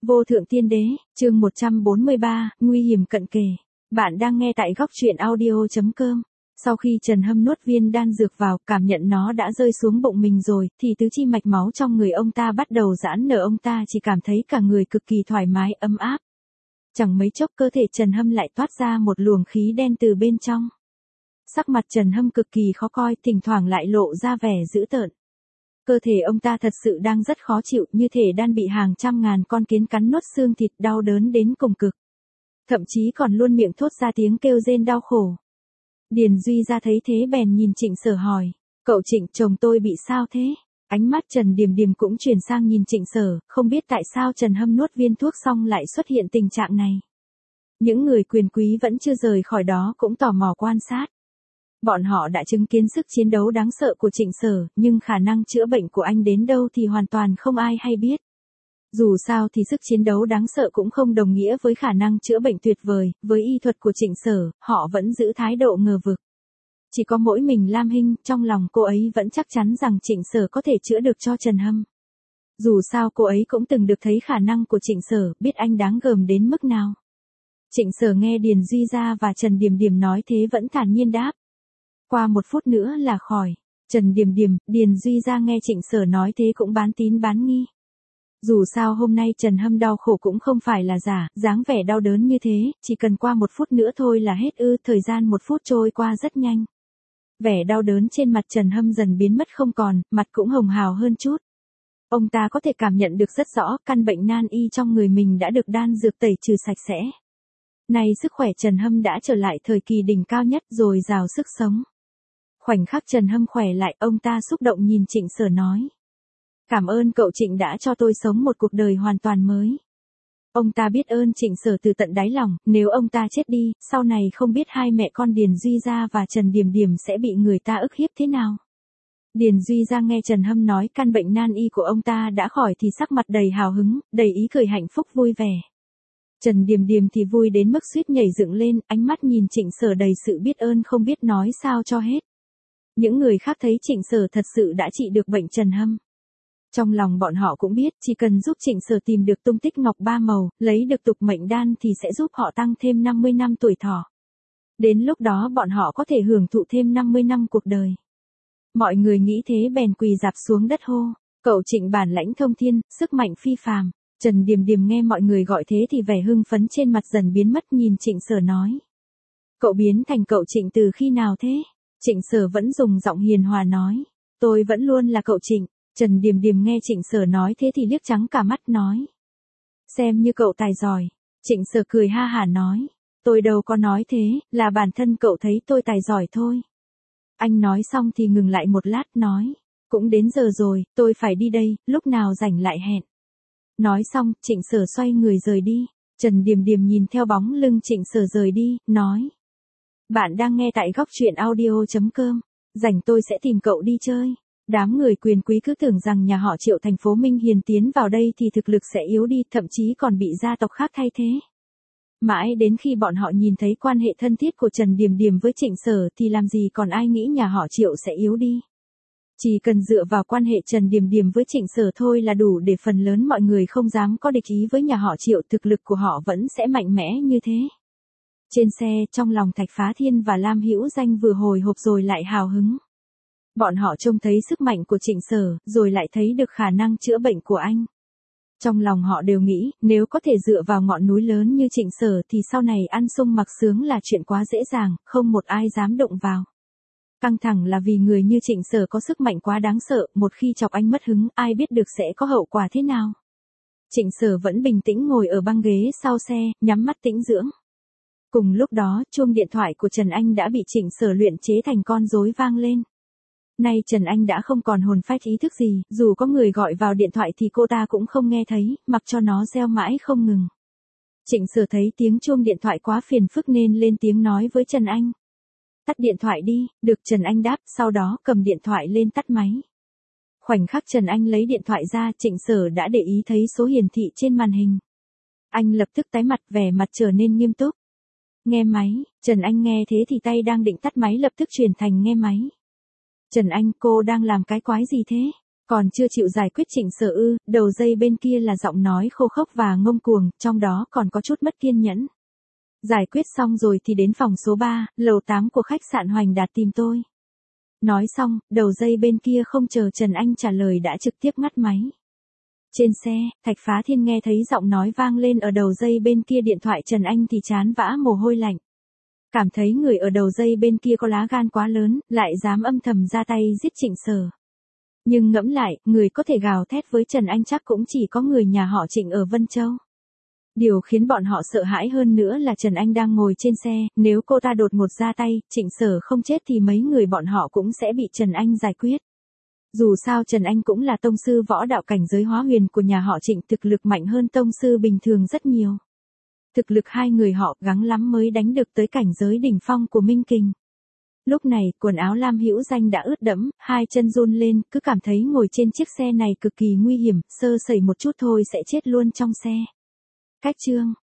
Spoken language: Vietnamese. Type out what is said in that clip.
Vô thượng tiên đế, chương 143, nguy hiểm cận kề. Bạn đang nghe tại góc truyện audio.com. Sau khi Trần Hâm nuốt viên đan dược vào, cảm nhận nó đã rơi xuống bụng mình rồi, thì tứ chi mạch máu trong người ông ta bắt đầu giãn nở, ông ta chỉ cảm thấy cả người cực kỳ thoải mái, ấm áp. Chẳng mấy chốc cơ thể Trần Hâm lại toát ra một luồng khí đen từ bên trong. Sắc mặt Trần Hâm cực kỳ khó coi, thỉnh thoảng lại lộ ra vẻ dữ tợn. Cơ thể ông ta thật sự đang rất khó chịu, như thể đang bị hàng trăm ngàn con kiến cắn nuốt xương thịt, đau đớn đến cùng cực. Thậm chí còn luôn miệng thốt ra tiếng kêu rên đau khổ. Điền Duy ra thấy thế bèn nhìn Trịnh Sở hỏi, cậu Trịnh, chồng tôi bị sao thế? Ánh mắt Trần Điềm Điềm cũng chuyển sang nhìn Trịnh Sở, không biết tại sao Trần Hâm nuốt viên thuốc xong lại xuất hiện tình trạng này. Những người quyền quý vẫn chưa rời khỏi đó cũng tò mò quan sát. Bọn họ đã chứng kiến sức chiến đấu đáng sợ của Trịnh Sở, nhưng khả năng chữa bệnh của anh đến đâu thì hoàn toàn không ai hay biết. Dù sao thì sức chiến đấu đáng sợ cũng không đồng nghĩa với khả năng chữa bệnh tuyệt vời, với y thuật của Trịnh Sở, họ vẫn giữ thái độ ngờ vực. Chỉ có mỗi mình Lam Hinh, trong lòng cô ấy vẫn chắc chắn rằng Trịnh Sở có thể chữa được cho Trần Hâm. Dù sao cô ấy cũng từng được thấy khả năng của Trịnh Sở, biết anh đáng gờm đến mức nào. Trịnh Sở nghe Điền Duy ra và Trần Điềm Điềm nói thế vẫn thản nhiên đáp. Qua 1 phút nữa là khỏi. Trần Điềm Điềm, Điền Duy ra nghe Trịnh Sở nói thế cũng bán tín bán nghi. Dù sao hôm nay Trần Hâm đau khổ cũng không phải là giả, dáng vẻ đau đớn như thế, chỉ cần qua 1 phút nữa thôi là hết ư, thời gian 1 phút trôi qua rất nhanh. Vẻ đau đớn trên mặt Trần Hâm dần biến mất không còn, mặt cũng hồng hào hơn chút. Ông ta có thể cảm nhận được rất rõ, căn bệnh nan y trong người mình đã được đan dược tẩy trừ sạch sẽ. Nay sức khỏe Trần Hâm đã trở lại thời kỳ đỉnh cao nhất, rồi rào sức sống. Khoảnh khắc Trần Hâm khỏe lại, ông ta xúc động nhìn Trịnh Sở nói. Cảm ơn cậu Trịnh đã cho tôi sống một cuộc đời hoàn toàn mới. Ông ta biết ơn Trịnh Sở từ tận đáy lòng, nếu ông ta chết đi, sau này không biết hai mẹ con Điền Duy Gia và Trần Điềm Điềm sẽ bị người ta ức hiếp thế nào. Điền Duy Gia nghe Trần Hâm nói căn bệnh nan y của ông ta đã khỏi thì sắc mặt đầy hào hứng, đầy ý cười hạnh phúc vui vẻ. Trần Điềm Điềm thì vui đến mức suýt nhảy dựng lên, ánh mắt nhìn Trịnh Sở đầy sự biết ơn không biết nói sao cho hết. Những người khác thấy Trịnh Sở thật sự đã trị được bệnh Trần Hâm. Trong lòng bọn họ cũng biết, chỉ cần giúp Trịnh Sở tìm được tung tích ngọc ba màu, lấy được tục mệnh đan thì sẽ giúp họ tăng thêm 50 năm tuổi thọ. Đến lúc đó bọn họ có thể hưởng thụ thêm 50 năm cuộc đời. Mọi người nghĩ thế bèn quỳ rạp xuống đất hô, cậu Trịnh bản lãnh thông thiên, sức mạnh phi phàm. Trần Điềm Điềm nghe mọi người gọi thế thì vẻ hưng phấn trên mặt dần biến mất, nhìn Trịnh Sở nói. Cậu biến thành cậu Trịnh từ khi nào thế? Trịnh Sở vẫn dùng giọng hiền hòa nói. Tôi vẫn luôn là cậu Trịnh. Trần Điềm Điềm nghe Trịnh Sở nói thế thì liếc trắng cả mắt nói. Xem như cậu tài giỏi. Trịnh Sở cười ha hả nói. Tôi đâu có nói thế, là bản thân cậu thấy tôi tài giỏi thôi. Anh nói xong thì ngừng lại một lát nói. Cũng đến giờ rồi, tôi phải đi đây, lúc nào rảnh lại hẹn. Nói xong, Trịnh Sở xoay người rời đi. Trần Điềm Điềm nhìn theo bóng lưng Trịnh Sở rời đi, nói. Bạn đang nghe tại góc truyện audio.com. Rảnh tôi sẽ tìm cậu đi chơi. Đám người quyền quý cứ tưởng rằng nhà họ Triệu thành phố Minh Hiền tiến vào đây thì thực lực sẽ yếu đi, thậm chí còn bị gia tộc khác thay thế. Mãi đến khi bọn họ nhìn thấy quan hệ thân thiết của Trần Điềm Điềm với Trịnh Sở thì làm gì còn ai nghĩ nhà họ Triệu sẽ yếu đi. Chỉ cần dựa vào quan hệ Trần Điềm Điềm với Trịnh Sở thôi là đủ để phần lớn mọi người không dám có địch ý với nhà họ Triệu, thực lực của họ vẫn sẽ mạnh mẽ như thế. Trên xe, trong lòng Thạch Phá Thiên và Lam Hữu Danh vừa hồi hộp rồi lại hào hứng. Bọn họ trông thấy sức mạnh của Trịnh Sở, rồi lại thấy được khả năng chữa bệnh của anh. Trong lòng họ đều nghĩ, nếu có thể dựa vào ngọn núi lớn như Trịnh Sở thì sau này ăn sung mặc sướng là chuyện quá dễ dàng, không một ai dám động vào. Căng thẳng là vì người như Trịnh Sở có sức mạnh quá đáng sợ, một khi chọc anh mất hứng, ai biết được sẽ có hậu quả thế nào. Trịnh Sở vẫn bình tĩnh ngồi ở băng ghế sau xe, nhắm mắt tĩnh dưỡng. Cùng lúc đó, chuông điện thoại của Trần Anh đã bị Trịnh Sở luyện chế thành con rối vang lên. Nay Trần Anh đã không còn hồn phách ý thức gì, dù có người gọi vào điện thoại thì cô ta cũng không nghe thấy, mặc cho nó reo mãi không ngừng. Trịnh Sở thấy tiếng chuông điện thoại quá phiền phức nên lên tiếng nói với Trần Anh. Tắt điện thoại đi, được Trần Anh đáp, sau đó cầm điện thoại lên tắt máy. Khoảnh khắc Trần Anh lấy điện thoại ra, Trịnh Sở đã để ý thấy số hiển thị trên màn hình. Anh lập tức tái mặt, vẻ mặt trở nên nghiêm túc. Nghe máy, Trần Anh nghe thế thì tay đang định tắt máy lập tức chuyển thành nghe máy. Trần Anh, cô đang làm cái quái gì thế? Còn chưa chịu giải quyết Trịnh Sở ư? Đầu dây bên kia là giọng nói khô khốc và ngông cuồng, trong đó còn có chút mất kiên nhẫn. Giải quyết xong rồi thì đến phòng số 3, lầu 8 của khách sạn Hoành Đạt tìm tôi. Nói xong, đầu dây bên kia không chờ Trần Anh trả lời đã trực tiếp ngắt máy. Trên xe, Thạch Phá Thiên nghe thấy giọng nói vang lên ở đầu dây bên kia điện thoại Trần Anh thì trán vã mồ hôi lạnh. Cảm thấy người ở đầu dây bên kia có lá gan quá lớn, lại dám âm thầm ra tay giết Trịnh Sở. Nhưng ngẫm lại, người có thể gào thét với Trần Anh chắc cũng chỉ có người nhà họ Trịnh ở Vân Châu. Điều khiến bọn họ sợ hãi hơn nữa là Trần Anh đang ngồi trên xe, nếu cô ta đột ngột ra tay, Trịnh Sở không chết thì mấy người bọn họ cũng sẽ bị Trần Anh giải quyết. Dù sao Trần Anh cũng là tông sư võ đạo cảnh giới hóa huyền của nhà họ Trịnh, thực lực mạnh hơn tông sư bình thường rất nhiều. Thực lực hai người họ gắng lắm mới đánh được tới cảnh giới đỉnh phong của Minh Kình. Lúc này, quần áo Lam Hữu Danh đã ướt đẫm, hai chân run lên, cứ cảm thấy ngồi trên chiếc xe này cực kỳ nguy hiểm, sơ sẩy một chút thôi sẽ chết luôn trong xe. Cách chương